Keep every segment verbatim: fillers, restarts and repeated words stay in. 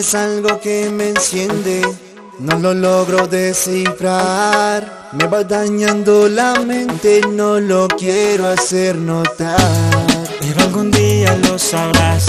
tienes algo que me enciende, no lo logro descifrar. Me va dañando la mente, no lo quiero hacer notar. Pero algún día lo sabrás,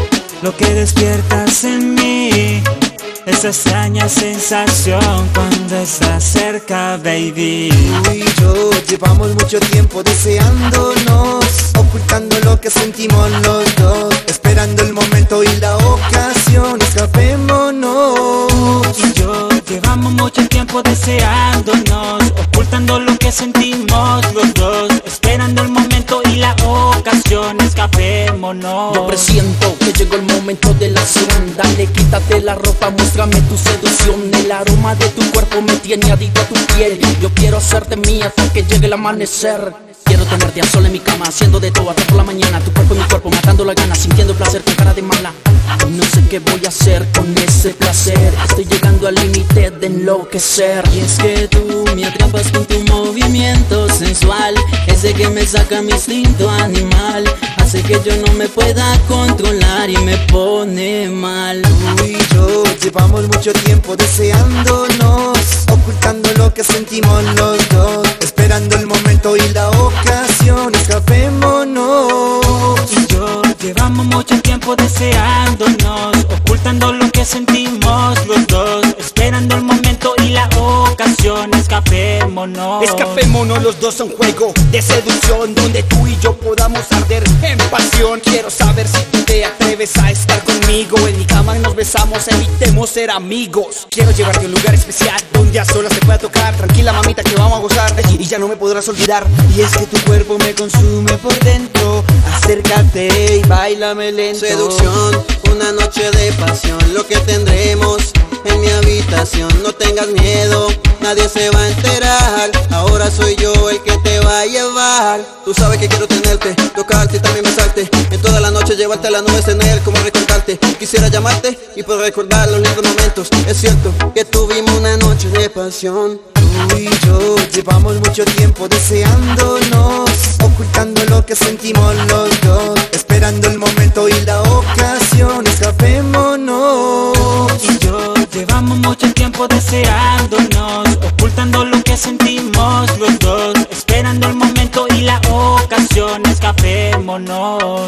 lo que despiertas en mí, esa extraña sensación cuando estás cerca, baby. Tú y yo llevamos mucho tiempo deseándonos, ocultando lo que sentimos los dos, esperando el momento y la ocasión, escapémonos. Tú y yo llevamos mucho tiempo deseándonos, ocultando lo que sentimos los dos, esperando el momento y la ocasión, escapémonos. Yo presiento que llegó el momento de la acción. Dale, quítate la ropa, muéstrame tu seducción. El aroma de tu cuerpo me tiene adicto a tu piel. Yo quiero hacerte mía hasta que llegue el amanecer. Quiero tenerte a sol en mi cama, haciendo de todo hasta por la mañana. Tu cuerpo en mi cuerpo, matando la gana, sintiendo el placer con cara de mala. Y no sé qué voy a hacer con ese placer. Estoy llegando al límite de enloquecer. Y es que tú me atrapas con tu movimiento sensual, ese que me saca mi instinto animal, hace que yo no me pueda controlar y me pone mal. Tú y yo llevamos mucho tiempo deseándonos, ocultando lo que sentimos los dos, esperando el momento y la ocasión, escapémonos. Tú y yo llevamos mucho tiempo deseándonos, ocultando lo que sentimos los dos, esperando el momento y la ocasión, escapémonos. Escapémonos los dos a un juego de seducción, donde tú y yo podamos arder en pasión. Quiero saber si tú te atreves a estar conmigo. En mi cama nos besamos, evitemos ser amigos. Quiero llevarte a un lugar especial, donde a solas te pueda tocar. Tranquila mamita que vamos a gozar, y ya no me podrás olvidar. Y es que tu cuerpo me consume por dentro, acércate y bailame lento. Seducción, una noche de pasión, lo que tendremos en mi habitación. No tengas miedo, nadie se va a enterar, ahora soy yo el que te va a llevar. Tú sabes que quiero tenerte, tocarte y también besarte, en toda la noche llevarte a las nubes en él, como recordarte. Quisiera llamarte y poder recordar los lindos momentos. Es cierto que tuvimos una noche de pasión. Tú y yo llevamos mucho tiempo deseándonos, ocultando lo que sentimos los dos, esperando el momento y la ocasión, escapémonos. Tú y yo llevamos mucho tiempo deseándonos, ocultando lo que sentimos los dos, esperando el momento y la ocasión, escapémonos.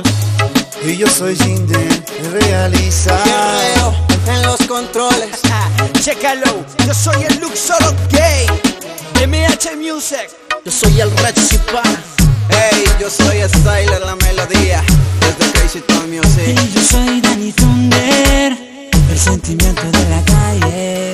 Y yo soy Jinder, realiza Guerrero en los controles. Chécalo, yo soy el Look Solo Gay, M H Music. Yo soy el Red Chipana. Hey, yo soy Styler, la melodía, desde Crazy Town Music. Y yo soy Danny Thunder, el sentimiento de la calle.